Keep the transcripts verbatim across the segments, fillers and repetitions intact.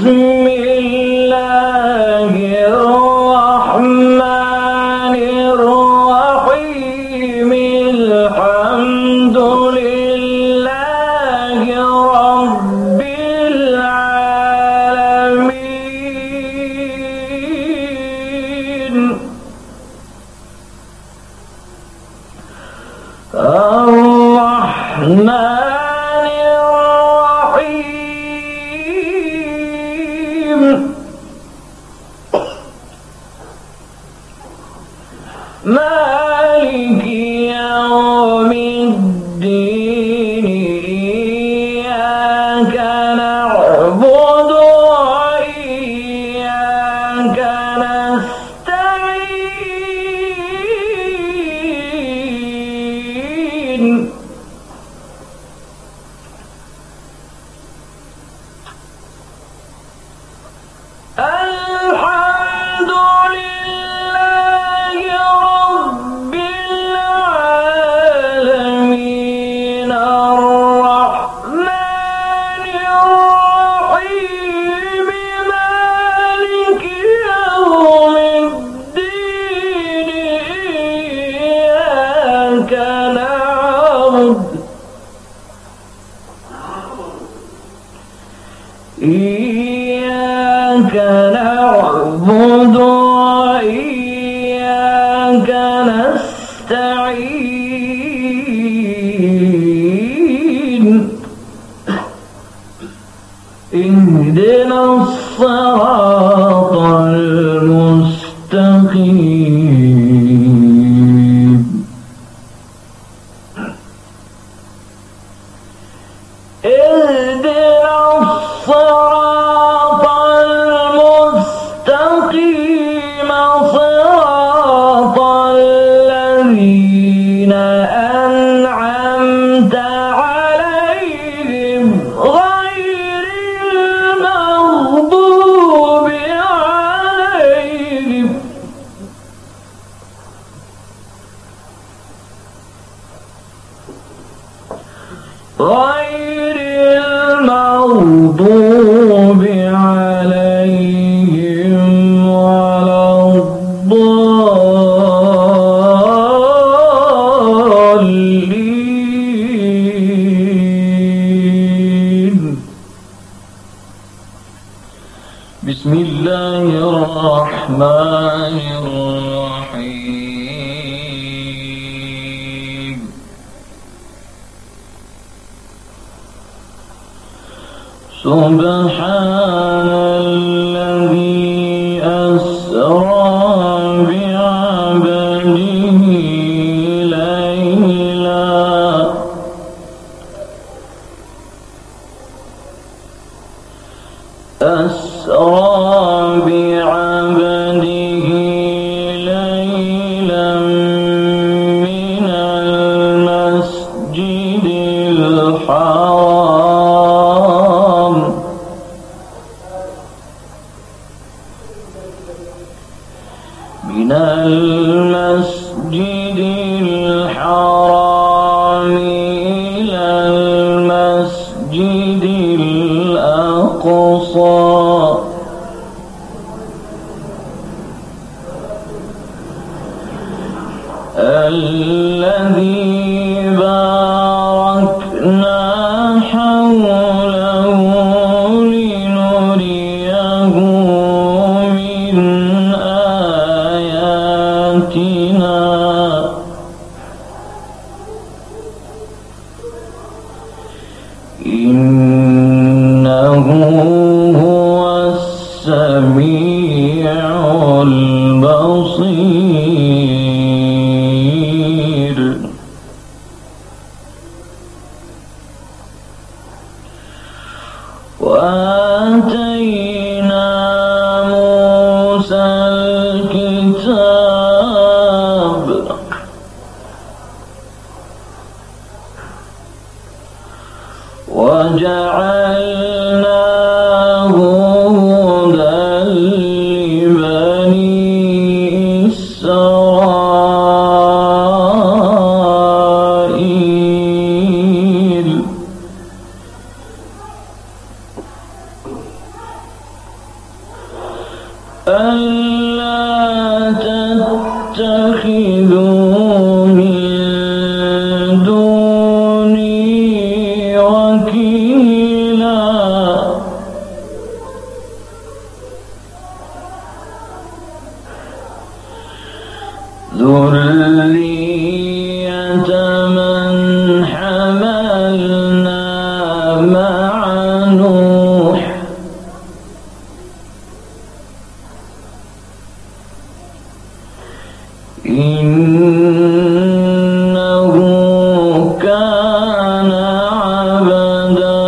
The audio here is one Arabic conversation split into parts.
مالك يوم الدين إياك نعبد وإياك نستعين الحمد لله رب العالمين الرحمن الرحيم مالك يوم الدين إياك نعبد إياك نعبد وإياك نستعين اهدنا الصراط المستقيم اهدنا الصراط المستقيم صراط الذين أنعمت عليهم غير المغضوب عليهم غير المغضوب عليهم ولا الضالين بسم الله الرحمن الرحيم سبحان الذي أسرى بعبده ليلا أسرى بعبده ليلا من المسجد الحرام من المسجد الحرام إلى المسجد الأقصى الذي باركنا حوله لنريه من آياتنا إنه هو السميع البصير وآتينا موسى الكتاب وجعلناه هدى لبني إسرائيل ألا تتخذوا من دوني وكيلا ذرية من حملنا مع نوح إنه كان عبدا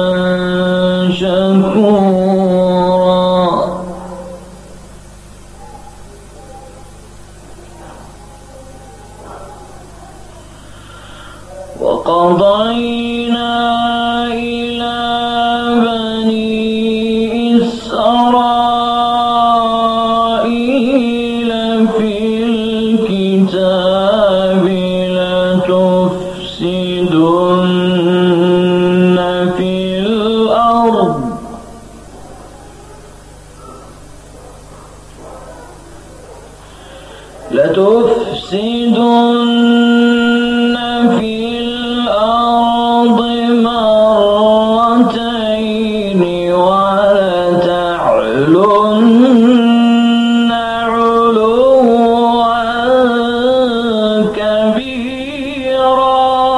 شكورا وقضينا إلى بني إسرائيل في الكتاب لتفسدن في الأرض لتفسدن في الأرض مرتين ولتعلن علوا كبيرا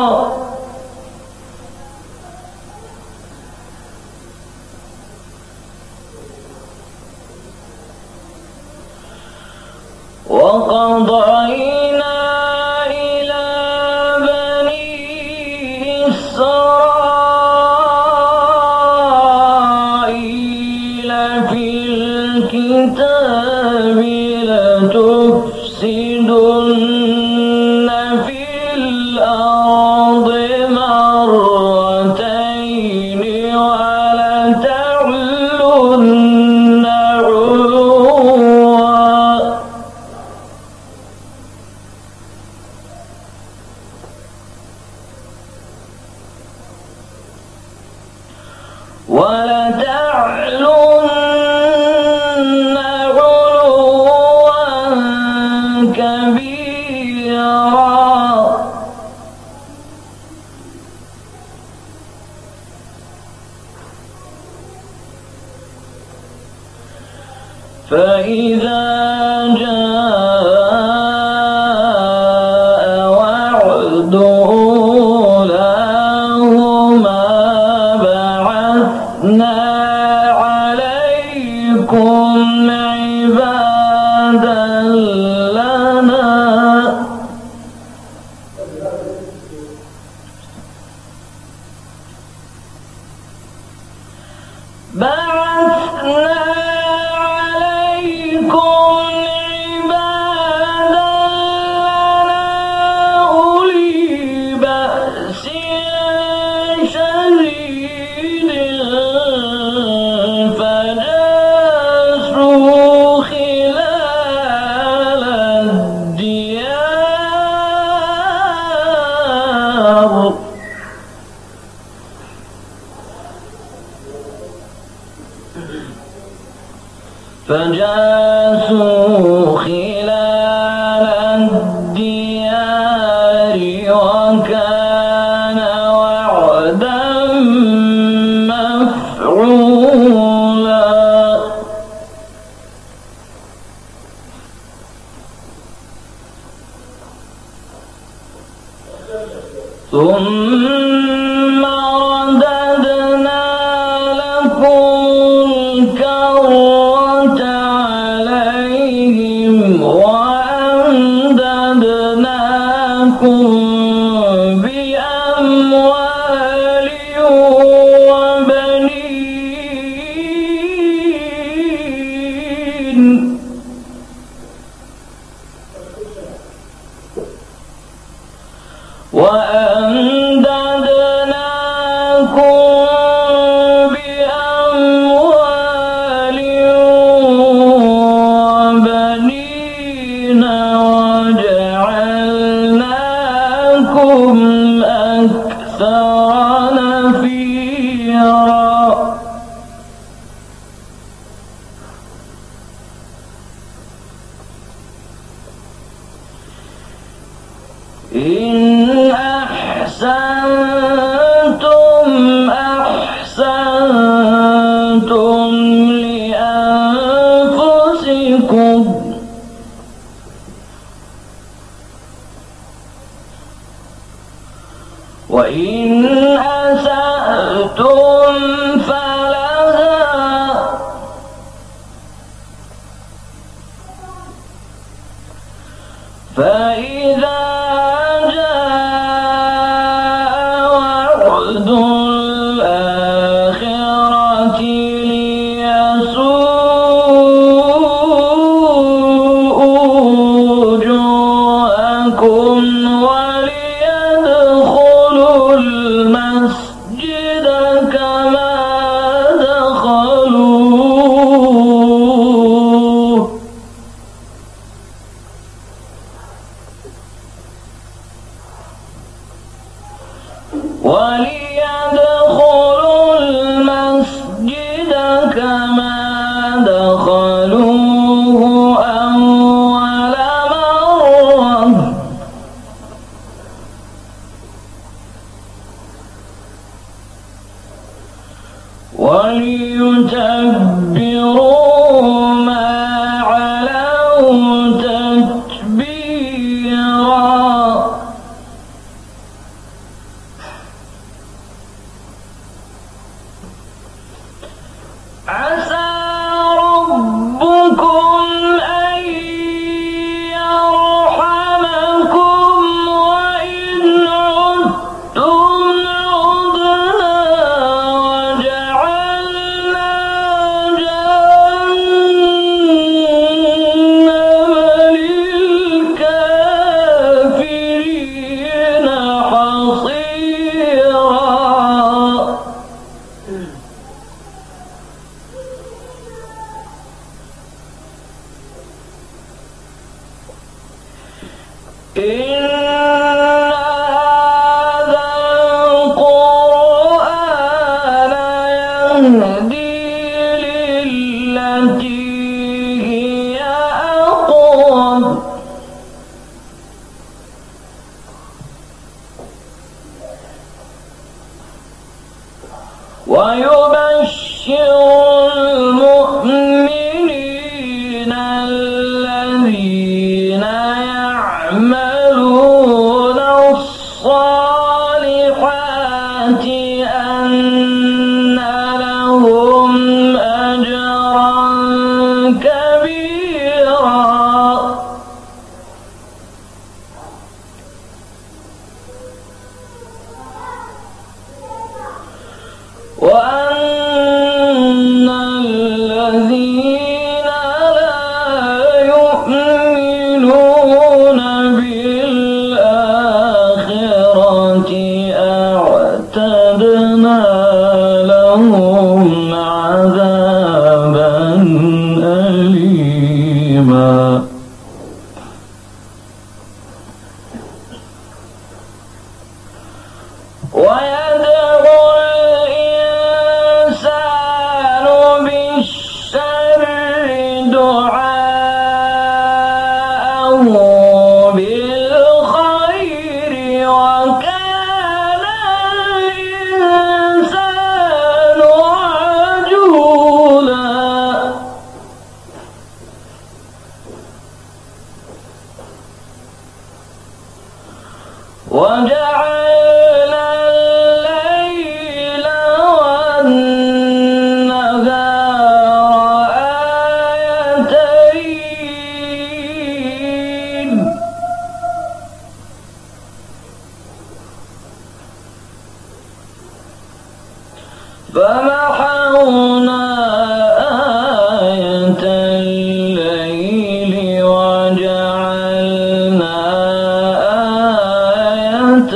وقضينا إلى بني إسرائيل في الكتاب لتفسدن في الأرض مرتين ولتعلن علوا ولتعلن علوا كبيرا فإذا جاء وعد أولاهما بعثنا عليكم عبادا لنا بعثنا عليكم عبادا لنا أولي بأس شديد فجاسوا خلال الديار فجاسوا خلال الديار وكان وعدا مفعولا ثم رددنا لكم الكرة عليهم وأمددناكم بأموال وبنين وأمددناكم بأموال وبنين وجعلناكم أكثر نفيرا. إن أحسنتم أحسنتم لأنفسكم وإن أسأتم فلها فإذا جاء وعد الآخرة ليسوءوا وجوهكم وليدخلوا المسجد كما دخلوه وليدخلوا المسجد كما دخلوه أول مرة وليتبروا ما علوا تتبيرا عسى ربكم أن يرحمكم وإن عدتم عدنا وجعلنا جهنم للكافرين حصيرا إن هذا القرآن يهدي للتي هي أقوم ويبشر المؤمنين الذين يعملون الصالحات أن لهم أجرا كبيرا وأن الذين لا يؤمنون بالآخرة أعتدنا لهم عذابا أليما ويدعو الإنسان بالشر دعاءه بالخير وكان الإنسان عجولا وجعلنا الليل والنهار آيتين فمحونا آية الليل وجعلنا آية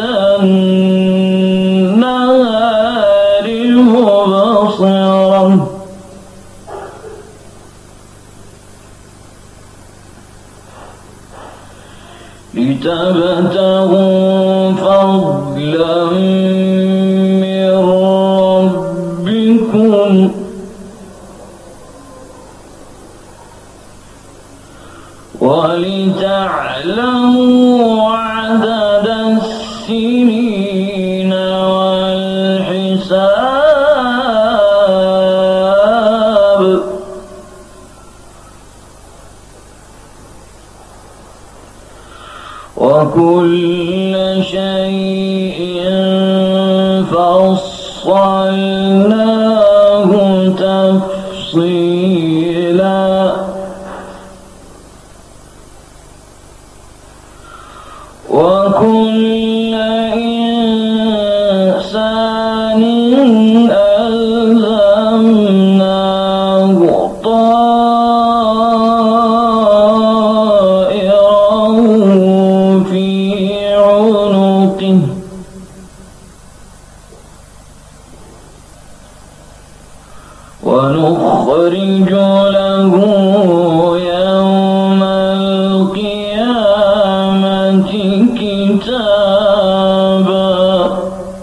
النهار مبصرة لتبتغوا فضلا من ربكم ولتعلموا عدد وكل شيء فصلناه تفصيلا وكل إنسان ألزمناه طائره في عنقه ونخرج له يوم القيامة كتابا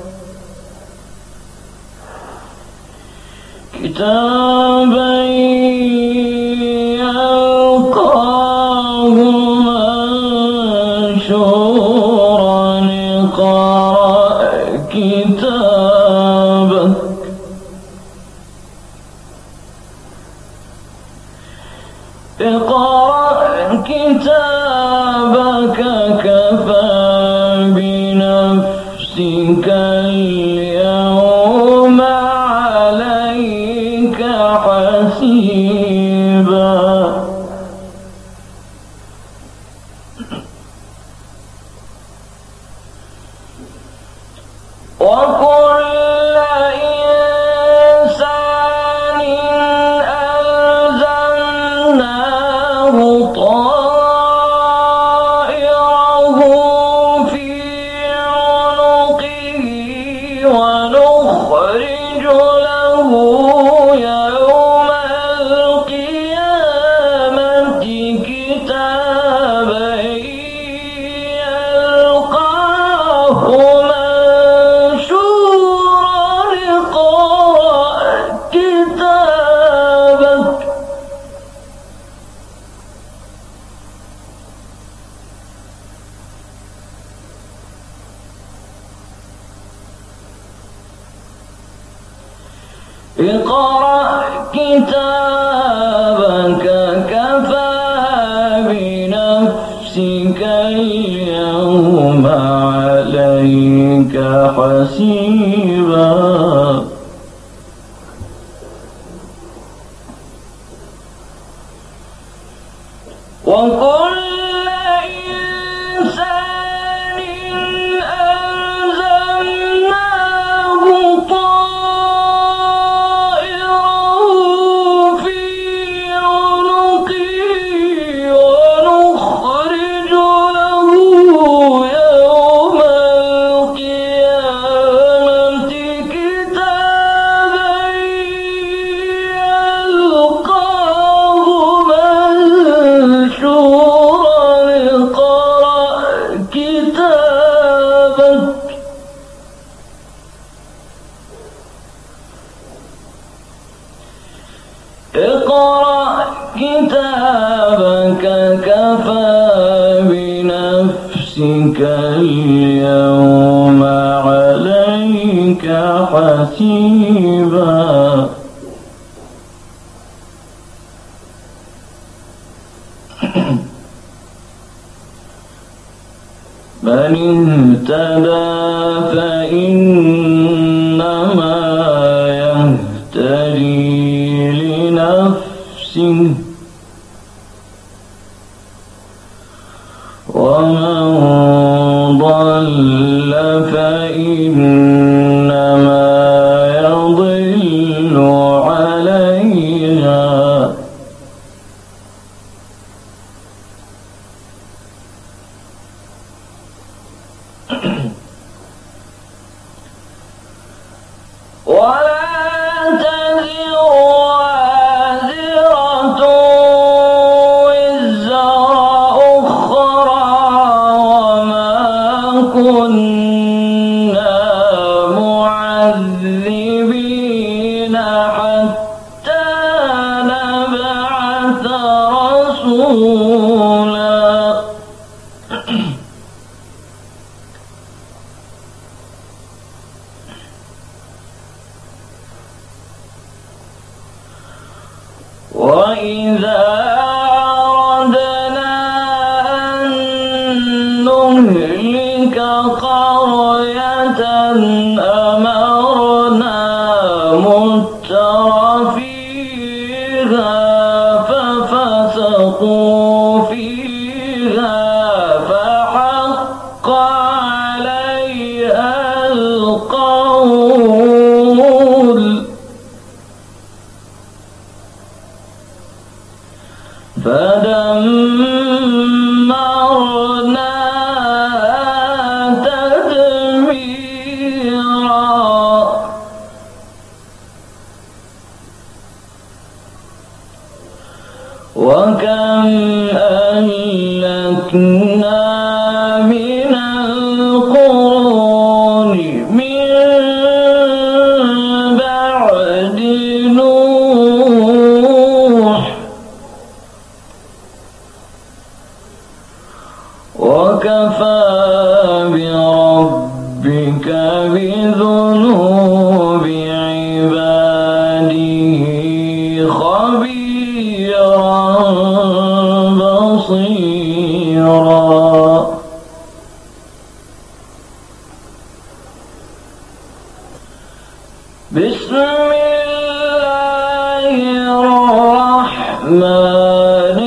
كتابا يلقاه منشورا اقرأ كتابك اقرأ كتابك كفى بنفسك اليوم عليك حسيبا وكل إنسان ألزمناه طائره في عنقه ونخرج له يوم القيامة كتابا يلقاه منشورا اقرأ كتابك اقرأ كتابك كفى بنفسك اليوم عليك حسيبا وكل إنسان ألزمناه طائره في عنقه ونخرج له يوم القيامة كتابا يلقاه منشورا اقرأ كتابك اقرأ كتابك كفى بنفسك اليوم عليك حسيبا من اهتدى فإنما يهتدي لنفسه ومن ضل فإنما يضل عليها ولا تزر وازرة وزر أخرى وما كنا معذبين حتى نبعث رسولا وإذا أردنا أن نهلك فدمرنا تدميرا وكم أهلكنا من القرون من بعد نوح وكفى بربك بذنوب عباده خبيرا بصيرا بسم الله الرحمن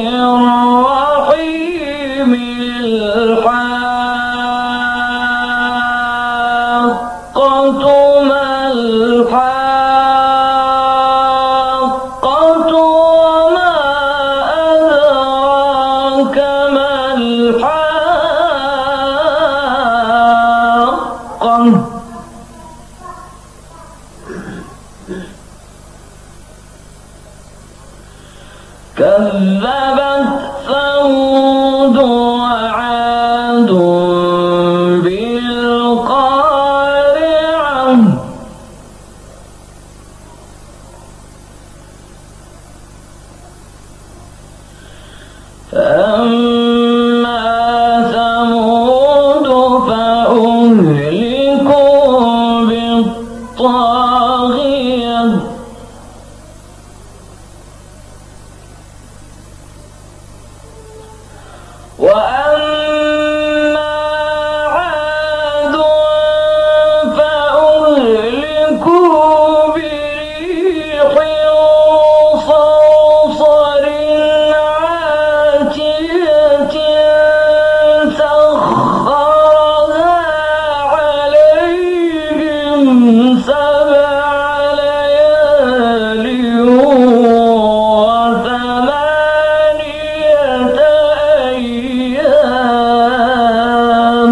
الرحيم الحاقة ما الحاقة وما أدراك ما الحاقة كذبت ثمود وعاد بالقارعة فأما ثمود فأهلكوا بالطاغية وأما عاد فأهلكوا بريح صرصر عاتية سخرها عليهم سبع ليال وثمانية أيام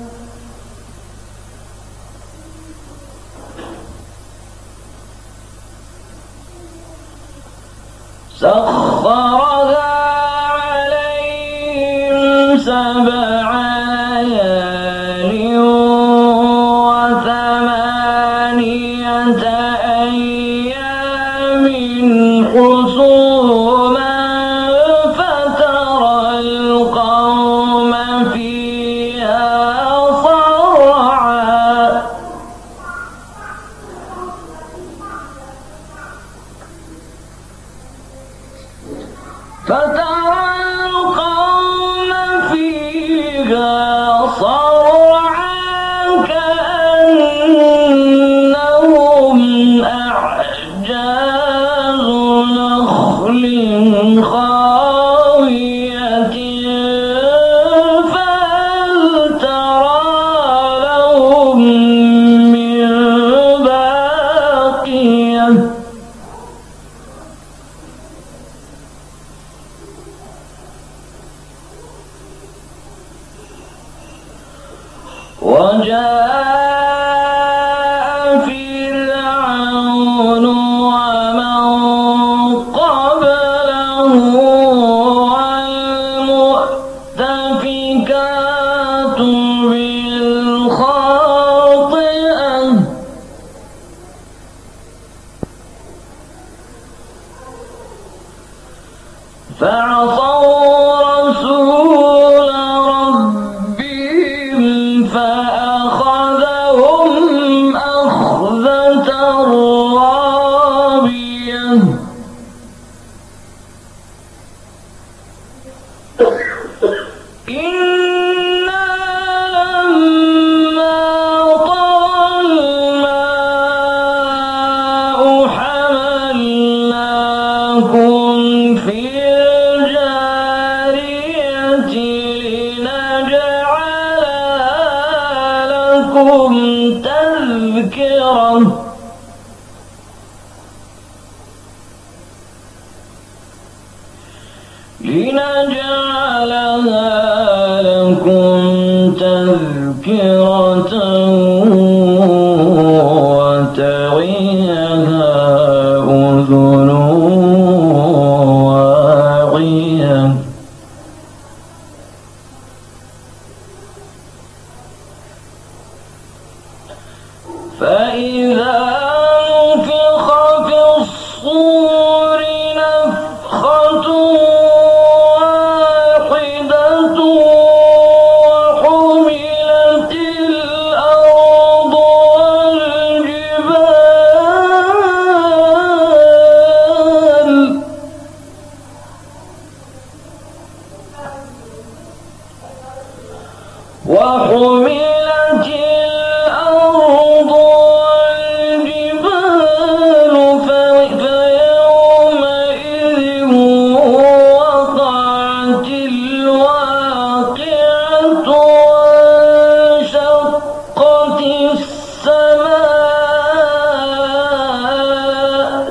سخرها عليهم سبع ليال وثمانية أيام حسوما فترى القوم فيها صرعا فترى القوم فيها صرعا كأنهم أعجاز نخل خاوية فهل ترى لهم من باقية وجاء فرعون ومن قبله والمؤتفكات بالخاطئة فعصوا رسول ربهم فأخذهم أخذة رابية إنا لما طغى الماء حملناكم في الجارية لنجعلها لكم تذكرة وتعيها أذن واعية. فإذا نفخ في الصور نفخة واحدة وحملت الأرض والجبال وحملت الأرض والجبال فيومئذ وقعت الواقعة وانشقت السماء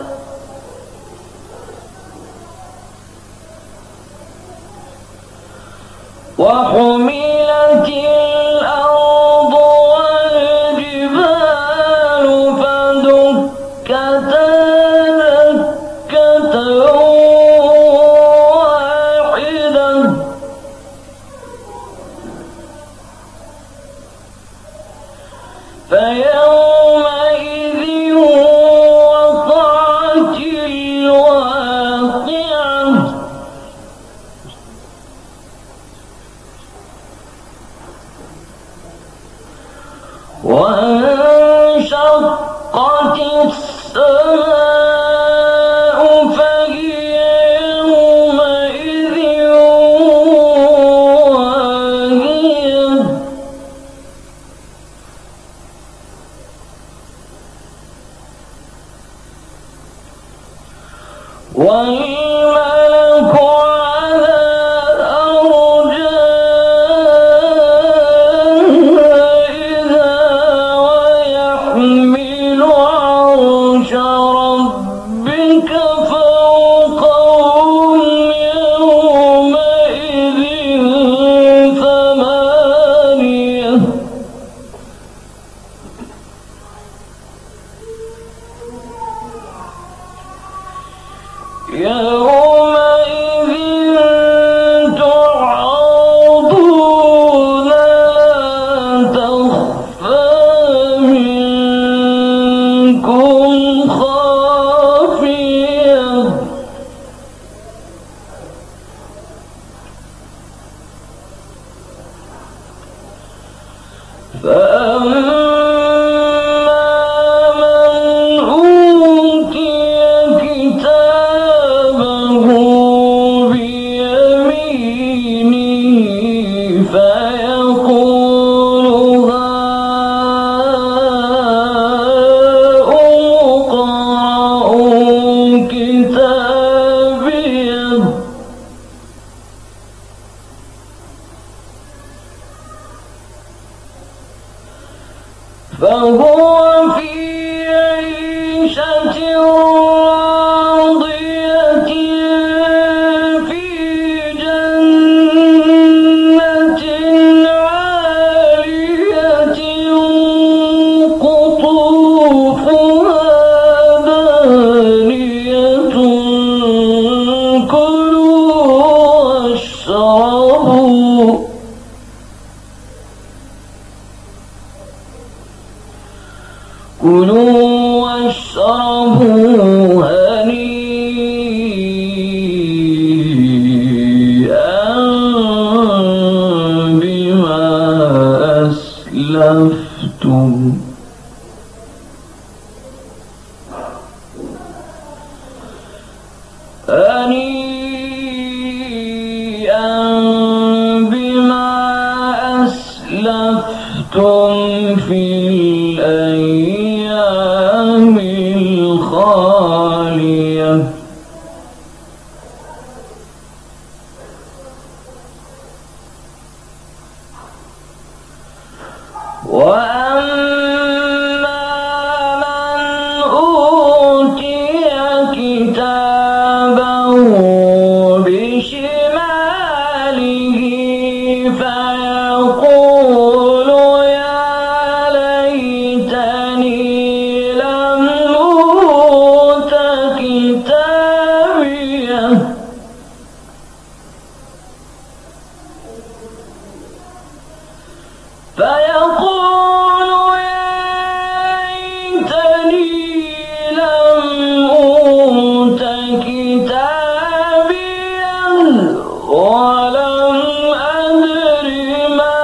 وحملت الأرض والجبال فدكتا دكة واحدة فيومئذ وقعت الواقعة وانشقت السماء فهي يومئذ واهية. والملك على أرجائها ويحمل عرش ربك فوقهم يومئذ ثمانية. يومئذ تعرضون لا تخفى منكم خافية. فأما من أوتي كتابه بيمينه فيقول هاؤم اقرءوا كتابيه فهو في عيشة راضية في جنة عالية قطوفها دانية كلوا واشربوا كلوا واشربوا هنيئا بما أسلفتم هنيئا بما أسلفتم في الأيام الخالية. وأما من أوتي كتابه بشماله فيقول يا ليتني لم أوت كتابيا ولم أدر ما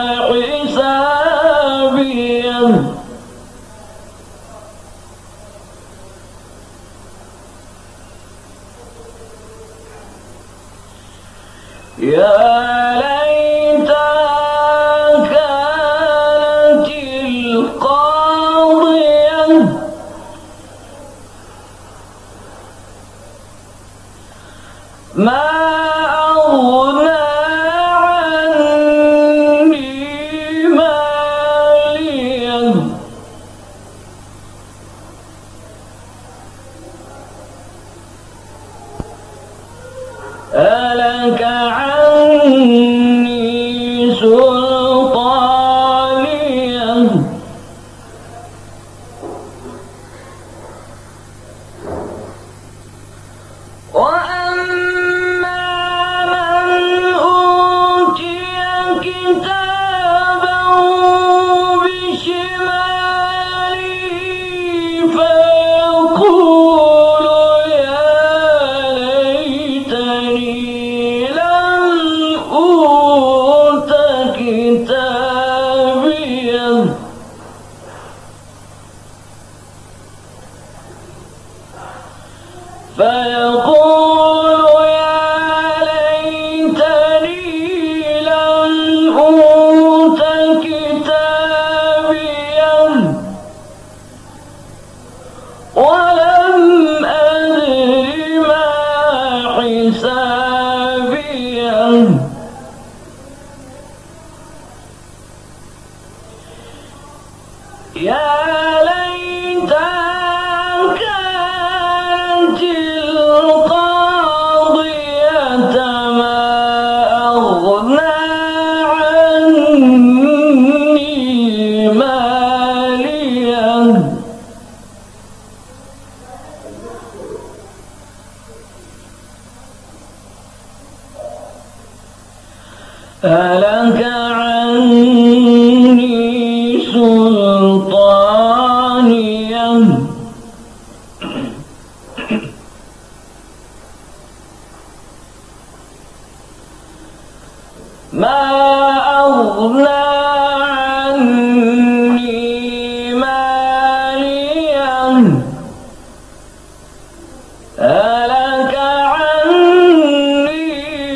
حسابيا يا ليتها كانت القاضية ما أغنى عني مالية هلك عني سلطانية وأما من أوتي كتابه بشماله فيقول يا ليتني لم أوت كتابيا فيقول يا ليتني لم أوت كتابيا ولم أدر ما حسابيا يا ليتها كانت القاضية ما أغنى عني ماليا هلك عني سلطانيا ما أغنى عني ماليا هلك عني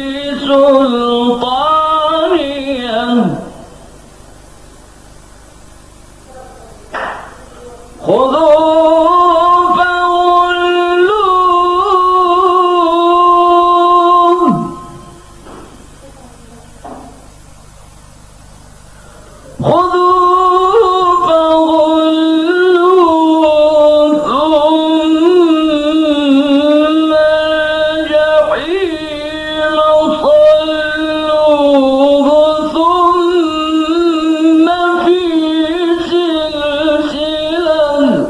سلطانيا خذوه فغلوه خذوه فغلوه ثم الجحيم صلوه ثم في سلسلة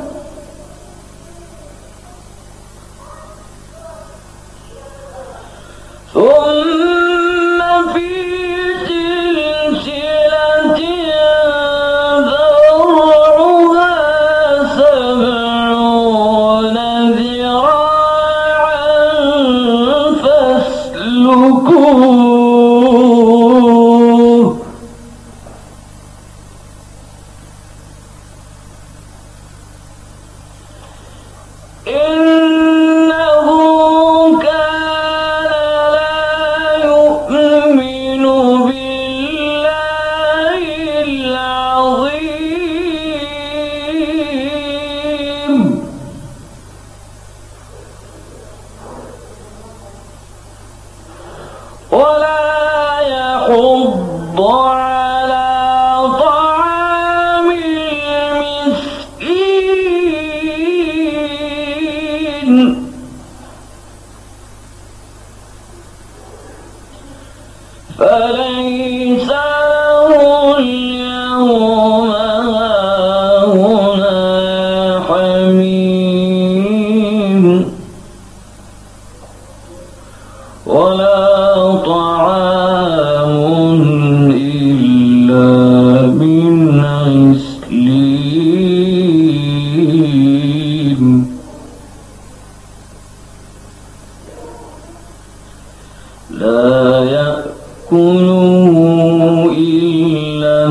ثم في سلسلة ذرعها سبعون ذراعا فاسلكوه إنه كان لا يؤمن بالله العظيم ولا يحض على طعام المسكين فليس له اليوم هاهنا حميم ولا طعام إلا من لا يأكله إلا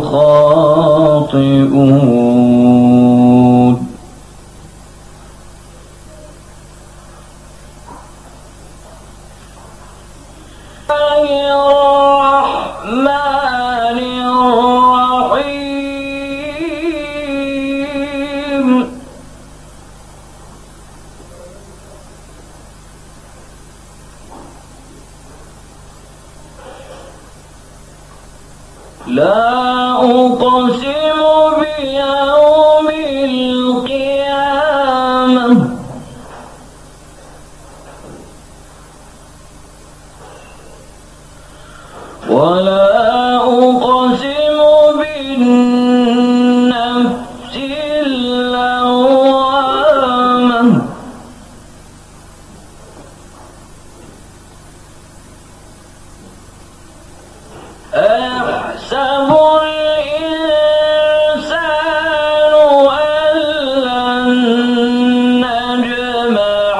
الخاطئون الرحمن الرحيم لا أقسم بيوم القيامة ولا أقسم بالنفس اللوامة أيحسب الإنسان أن لن نجمع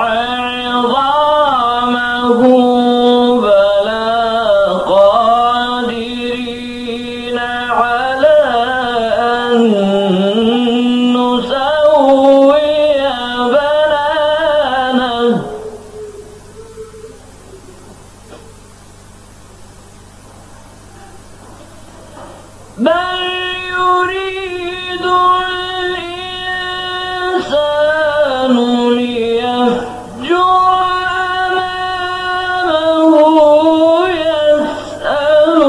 عظامه بلى قادرين على أن نسوي بنانه بل يريد الإنسان ليفجر أمامه يسأل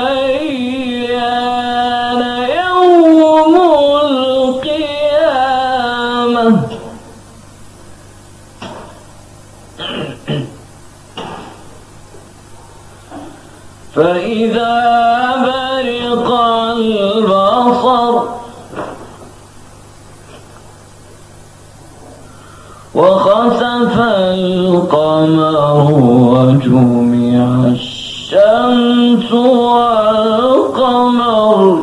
أيان يوم القيامة فإذا برق البصر وخسف القمر وجمع الشمس والقمر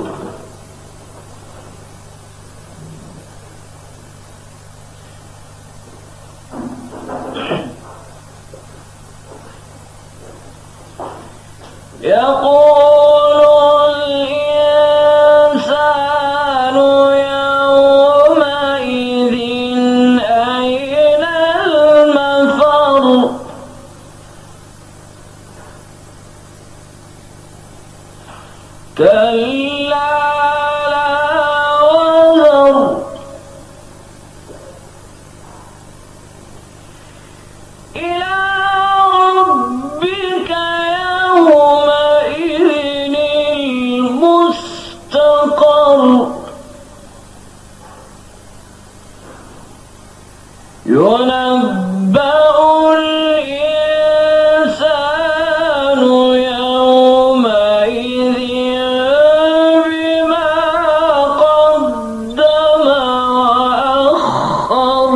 يقول الإنسان يومئذ أين المفر كلا لا وزر إلى ربك يومئذ المستقر ينبأ الإنسان يومئذ بما قدم وأخر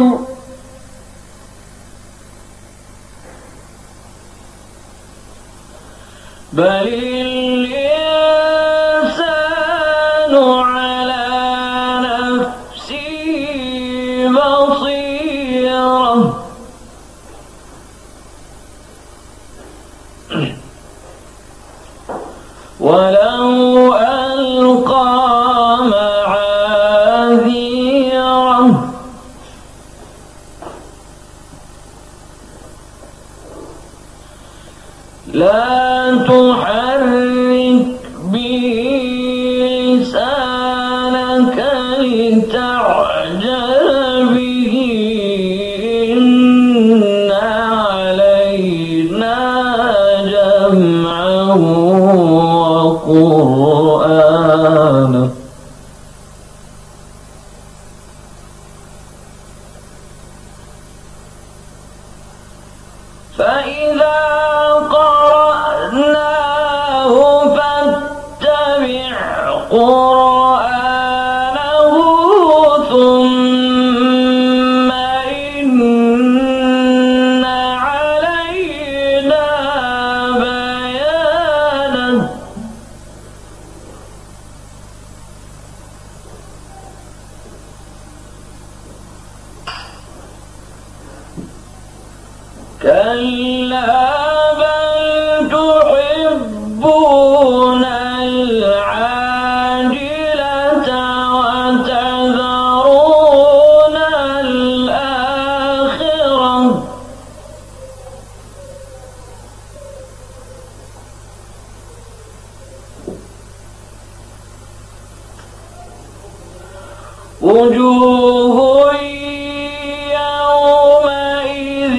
بل الإنسان على نفسه بصيرة ولو ألقى معاذيره لا تحرك به لسانك لتعجل به إن علينا جمعه وقرآنه فإذا قرأناه فاتبع قرآنه ثم إن علينا بيانه وجوه يومئذ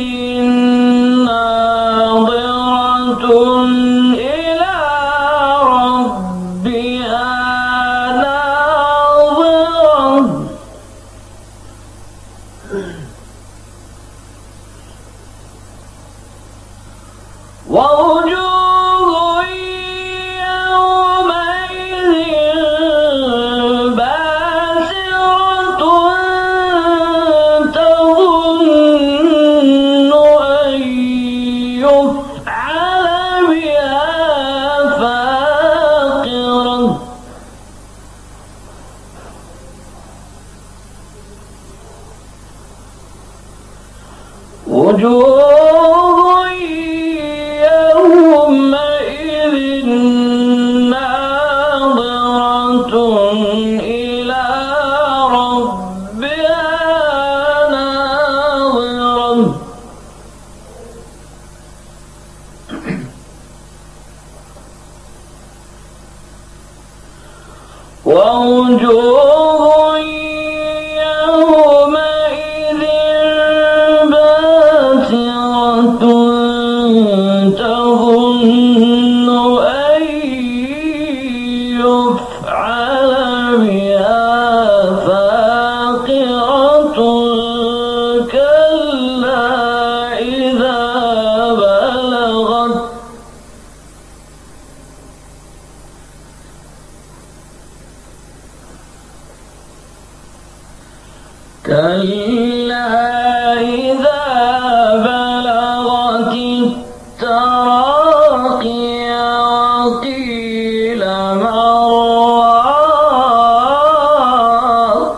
ناظرة إلى ربها ناظرة ووجوه يومئذ باسرة تظن أن يفعل بها فاقرة وجوه يومئذ ناظرة إلى ربها ناظرة ووجوه يومئذ باسرة تظن أن يفعل بها فاقرة كلا إذا بلغت كلا إذا بلغت التراقي وقيل من راق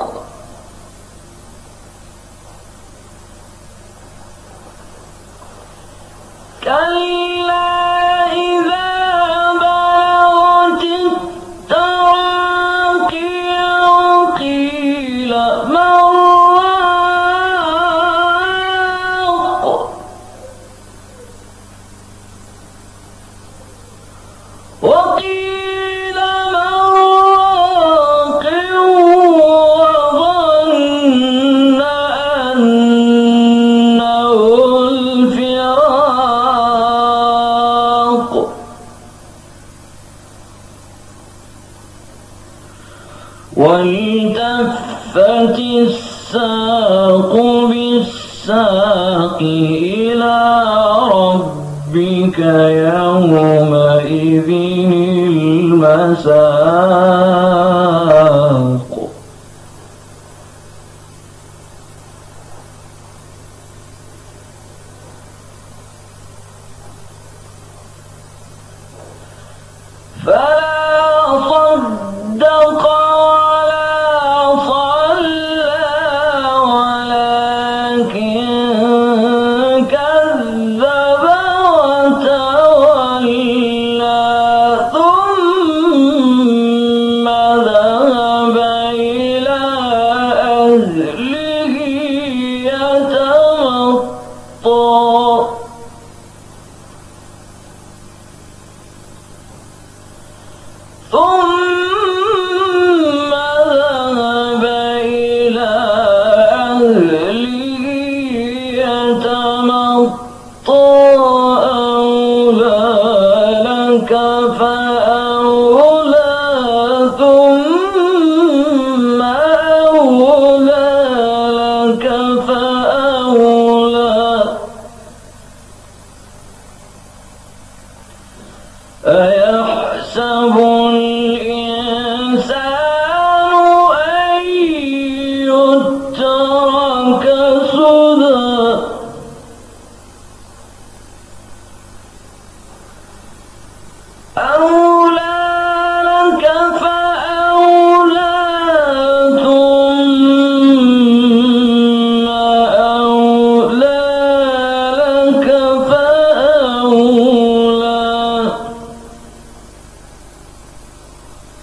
كلا إذا بلغت التراقي وقيل من وقيل من راق وظن أنه الفراق والتفت الساق بالساق إلى ربك يومئذ المساق فلا صدق ولا صلى ولكن كذب وتولى ثم ذهب إلى أهله يتمطى ثم ذهب إلى أهله يتمطى أولى لك فأولى ثم أولى لك فأولى أيحسب الإنسان أن يترك سدى أولى لك فأولى ثم أولى لك فأولى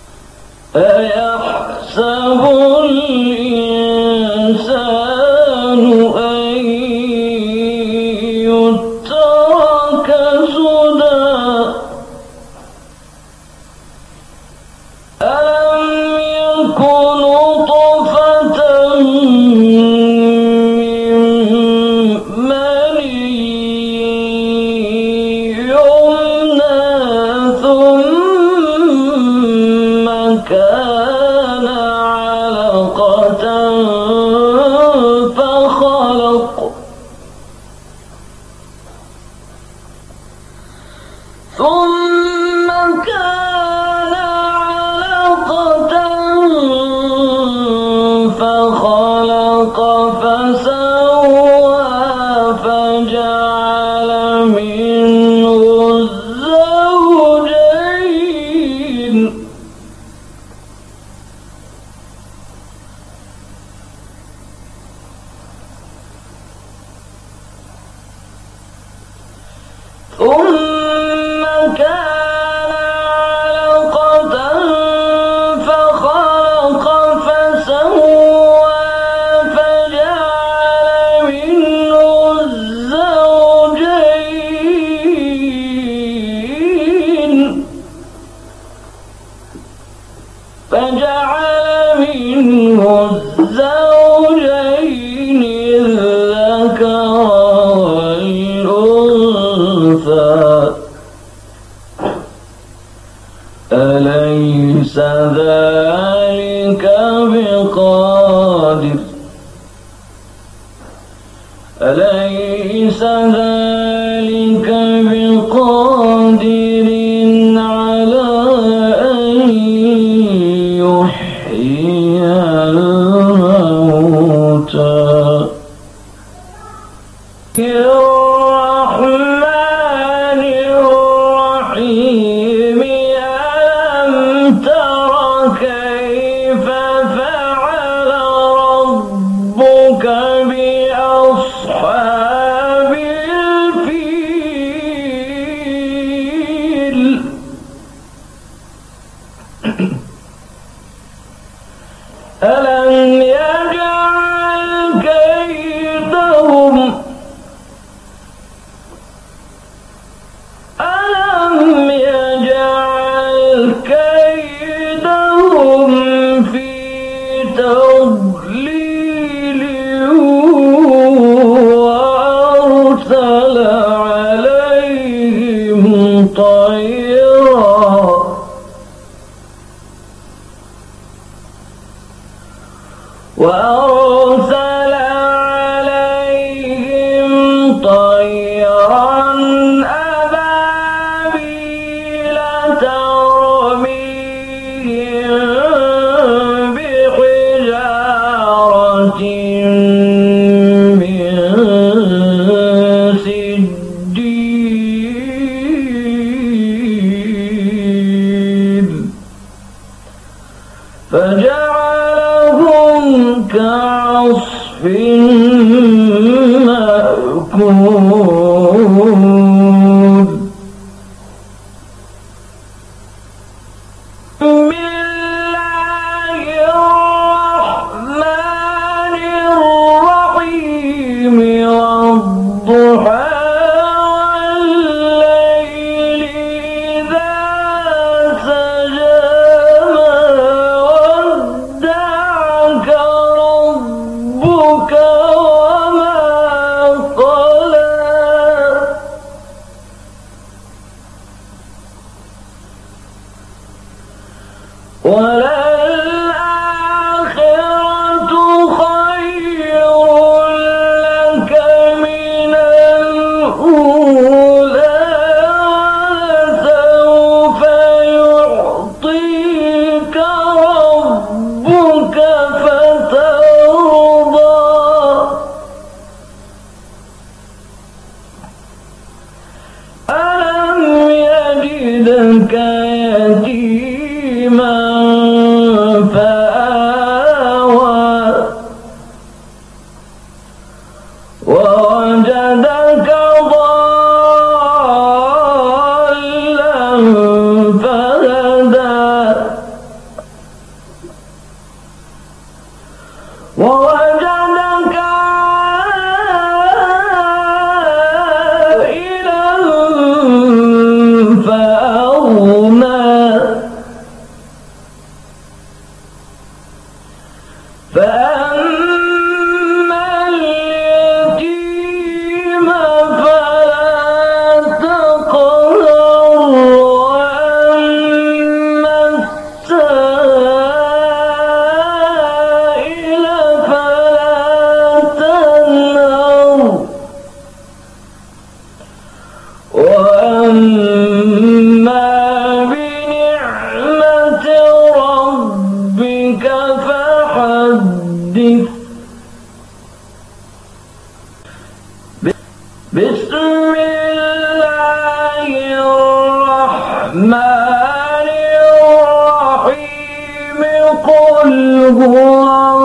ثم كان علقة فخلق فسوى فجعل منه الزوجين ثم كان علقة فخلق فسوى فجعل منه الزوجين فجعل منه الزوجين الذكر أليس ذلك بقادر أليس ذلك بقادر على أن يحيي الموتى الرحمن الرحيم ألم تر كيف فعل ربك بأصحاب الفيل ألم يجعل كيدهم ألم يجعل كيدهم في تضليل وأرسل عليهم طيرا وأرسل عليهم طيرا أبابيل ترميهم بحجارة من سجيل فجعلهم كعصف مأكول بسم الله الرحمن الرحيم والضحى والليل إذا سجى ما ودعك ربك وما قلى وللآخرة خير لك من الأولى ولسوف يعطيك ربك فترضى ألم يجدك يتيما الرحمن الرحيم قل هو